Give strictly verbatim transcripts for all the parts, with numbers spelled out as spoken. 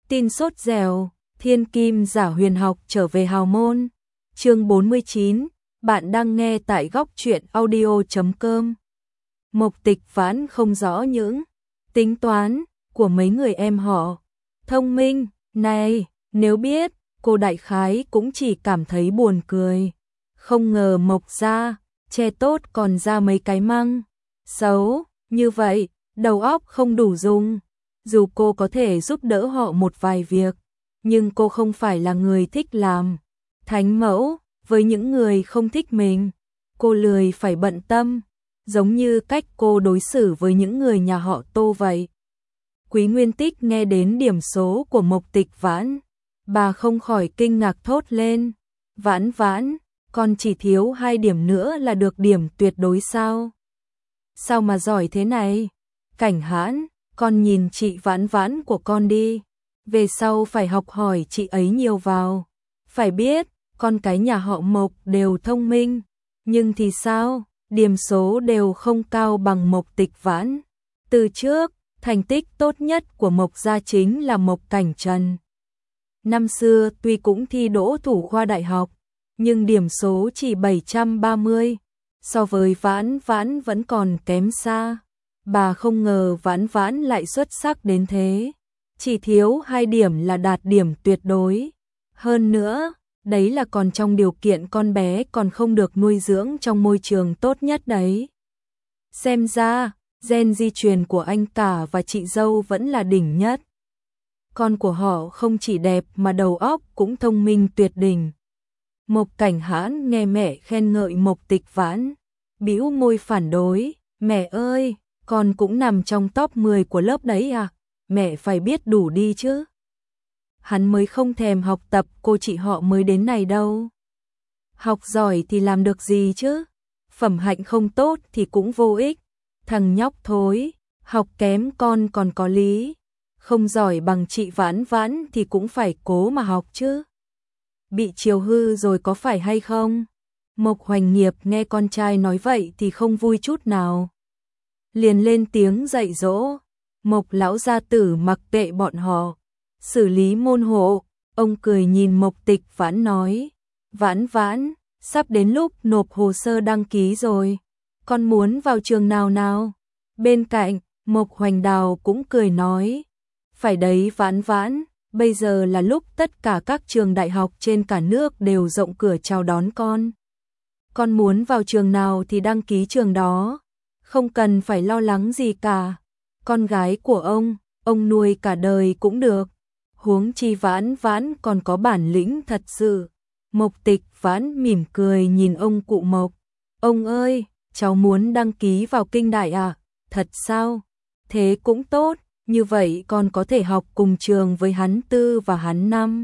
Tin sốt dẻo, thiên kim giả huyền học trở về hào môn. Chương bốn mươi chín, bạn đang nghe tại góc truyện audio chấm com. Mộc Tịch Vãn không rõ những tính toán của mấy người em họ. Thông minh, này, nếu biết, cô đại khái cũng chỉ cảm thấy buồn cười. Không ngờ Mộc gia, che tốt còn ra mấy cái măng. Xấu, như vậy, đầu óc không đủ dùng. Dù cô có thể giúp đỡ họ một vài việc, nhưng cô không phải là người thích làm thánh mẫu với những người không thích mình. Cô lười phải bận tâm, giống như cách cô đối xử với những người nhà họ Tô vậy. Quý Nguyên Tích nghe đến điểm số của Mộc Tịch Vãn, bà không khỏi kinh ngạc thốt lên. Vãn Vãn, con chỉ thiếu hai điểm nữa là được điểm tuyệt đối sao? Sao mà giỏi thế này? Cảnh Hãn, con nhìn chị Vãn Vãn của con đi, về sau phải học hỏi chị ấy nhiều vào. Phải biết, con cái nhà họ Mộc đều thông minh, nhưng thì sao, điểm số đều không cao bằng Mộc Tịch Vãn. Từ trước, thành tích tốt nhất của Mộc gia chính là Mộc Cảnh Trần. Năm xưa tuy cũng thi đỗ thủ khoa đại học, nhưng điểm số chỉ bảy trăm ba mươi, so với Vãn Vãn vẫn còn kém xa. Bà không ngờ Vãn Vãn lại xuất sắc đến thế, chỉ thiếu hai điểm là đạt điểm tuyệt đối. Hơn nữa, đấy là còn trong điều kiện con bé còn không được nuôi dưỡng trong môi trường tốt nhất đấy. Xem ra, gen di truyền của anh cả và chị dâu vẫn là đỉnh nhất. Con của họ không chỉ đẹp mà đầu óc cũng thông minh tuyệt đỉnh. Mộc Cảnh Hãn nghe mẹ khen ngợi Mộc Tịch Vãn, bĩu môi phản đối, mẹ ơi, con cũng nằm trong top mười của lớp đấy à, mẹ phải biết đủ đi chứ. Hắn mới không thèm học tập cô chị họ mới đến này đâu. Học giỏi thì làm được gì chứ, phẩm hạnh không tốt thì cũng vô ích. Thằng nhóc thối, học kém con còn có lý, không giỏi bằng chị Vãn Vãn thì cũng phải cố mà học chứ. Bị chiều hư rồi có phải hay không? Mộc Hoành Nghiệp nghe con trai nói vậy thì không vui chút nào, liền lên tiếng dạy dỗ. Mộc lão gia tử mặc kệ bọn họ, xử lý môn hộ. Ông cười nhìn Mộc Tịch Vãn nói, Vãn Vãn, sắp đến lúc nộp hồ sơ đăng ký rồi, con muốn vào trường nào nào? Bên cạnh, Mộc Hoành Đào cũng cười nói, phải đấy Vãn Vãn, bây giờ là lúc tất cả các trường đại học trên cả nước đều rộng cửa chào đón con. Con muốn vào trường nào thì đăng ký trường đó, không cần phải lo lắng gì cả. Con gái của ông, ông nuôi cả đời cũng được. Huống chi Vãn Vãn còn có bản lĩnh thật sự. Mộc Tịch Vãn mỉm cười nhìn ông cụ Mộc. Ông ơi, cháu muốn đăng ký vào kinh đại à? Thật sao? Thế cũng tốt, như vậy con có thể học cùng trường với hắn Tư và hắn Năm.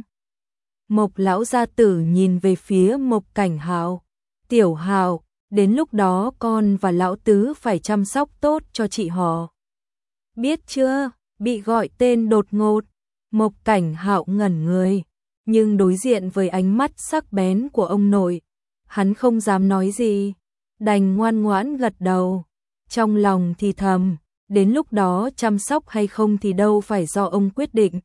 Mộc lão gia tử nhìn về phía Mộc Cảnh Hạo. Tiểu Hạo, đến lúc đó con và lão tứ phải chăm sóc tốt cho chị họ. Biết chưa? Bị gọi tên đột ngột, Mộc Cảnh Hạo ngẩn người, nhưng đối diện với ánh mắt sắc bén của ông nội, hắn không dám nói gì, đành ngoan ngoãn gật đầu. Trong lòng thì thầm, đến lúc đó chăm sóc hay không thì đâu phải do ông quyết định.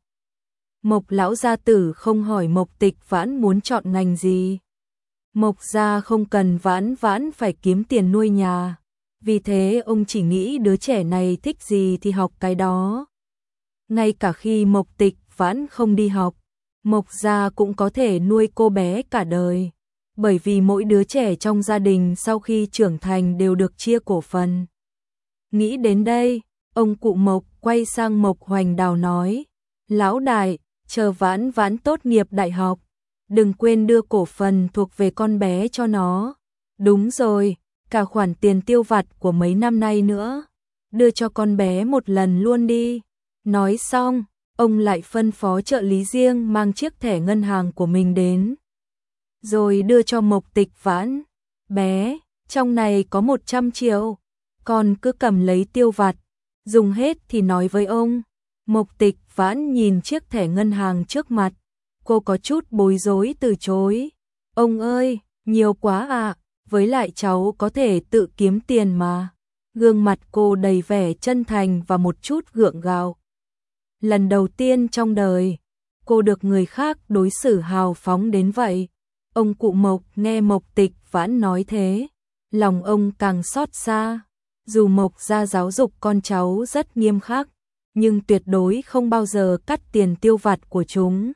Mộc lão gia tử không hỏi Mộc Tịch Vãn muốn chọn ngành gì. Mộc gia không cần Vãn Vãn phải kiếm tiền nuôi nhà, vì thế ông chỉ nghĩ đứa trẻ này thích gì thì học cái đó. Ngay cả khi Mộc Tịch Vãn không đi học, Mộc gia cũng có thể nuôi cô bé cả đời, bởi vì mỗi đứa trẻ trong gia đình sau khi trưởng thành đều được chia cổ phần. Nghĩ đến đây, ông cụ Mộc quay sang Mộc Hoành Đào nói, lão đại, chờ Vãn Vãn tốt nghiệp đại học, đừng quên đưa cổ phần thuộc về con bé cho nó. Đúng rồi, cả khoản tiền tiêu vặt của mấy năm nay nữa, đưa cho con bé một lần luôn đi. Nói xong, ông lại phân phó trợ lý riêng mang chiếc thẻ ngân hàng của mình đến, rồi đưa cho Mộc Tịch Vãn. Bé, trong này có một trăm triệu, con cứ cầm lấy tiêu vặt, dùng hết thì nói với ông. Mộc Tịch Vãn nhìn chiếc thẻ ngân hàng trước mặt, cô có chút bối rối từ chối. Ông ơi, nhiều quá à, với lại cháu có thể tự kiếm tiền mà. Gương mặt cô đầy vẻ chân thành và một chút gượng gạo. Lần đầu tiên trong đời, cô được người khác đối xử hào phóng đến vậy. Ông cụ Mộc nghe Mộc Tịch Vãn nói thế, lòng ông càng xót xa. Dù Mộc gia giáo dục con cháu rất nghiêm khắc, nhưng tuyệt đối không bao giờ cắt tiền tiêu vặt của chúng.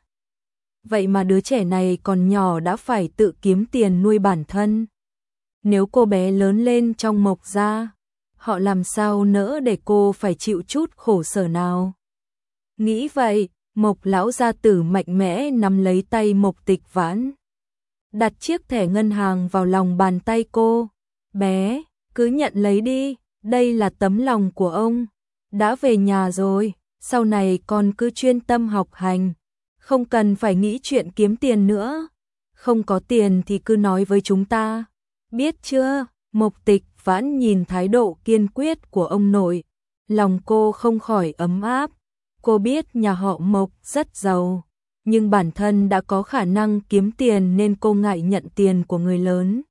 Vậy mà đứa trẻ này còn nhỏ đã phải tự kiếm tiền nuôi bản thân. Nếu cô bé lớn lên trong Mộc gia, họ làm sao nỡ để cô phải chịu chút khổ sở nào. Nghĩ vậy, Mộc lão gia tử mạnh mẽ nắm lấy tay Mộc Tịch Vãn, đặt chiếc thẻ ngân hàng vào lòng bàn tay cô. Bé, cứ nhận lấy đi, đây là tấm lòng của ông. Đã về nhà rồi, sau này con cứ chuyên tâm học hành, không cần phải nghĩ chuyện kiếm tiền nữa. Không có tiền thì cứ nói với chúng ta, biết chưa? Mộc Tịch Vãn nhìn thái độ kiên quyết của ông nội, lòng cô không khỏi ấm áp. Cô biết nhà họ Mộc rất giàu, nhưng bản thân đã có khả năng kiếm tiền nên cô ngại nhận tiền của người lớn.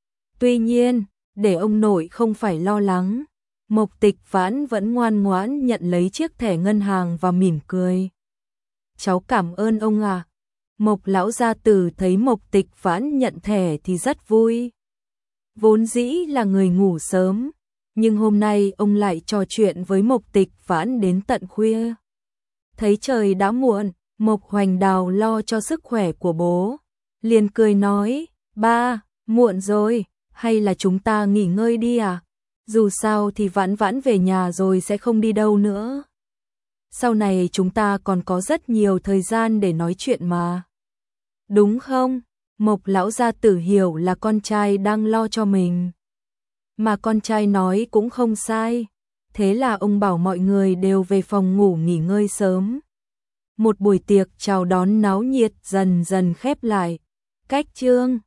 Tuy nhiên, để ông nội không phải lo lắng, Mộc Tịch Vãn vẫn ngoan ngoãn nhận lấy chiếc thẻ ngân hàng và mỉm cười. Cháu cảm ơn ông à. Mộc lão gia tử thấy Mộc Tịch Vãn nhận thẻ thì rất vui. Vốn dĩ là người ngủ sớm, nhưng hôm nay ông lại trò chuyện với Mộc Tịch Vãn đến tận khuya. Thấy trời đã muộn, Mộc Hoành Đào lo cho sức khỏe của bố, liền cười nói, ba, muộn rồi, hay là chúng ta nghỉ ngơi đi à? Dù sao thì Vãn Vãn về nhà rồi sẽ không đi đâu nữa. Sau này chúng ta còn có rất nhiều thời gian để nói chuyện mà. Đúng không? Mộc lão gia tử hiểu là con trai đang lo cho mình. Mà con trai nói cũng không sai. Thế là ông bảo mọi người đều về phòng ngủ nghỉ ngơi sớm. Một buổi tiệc chào đón náo nhiệt dần dần khép lại. Cách chương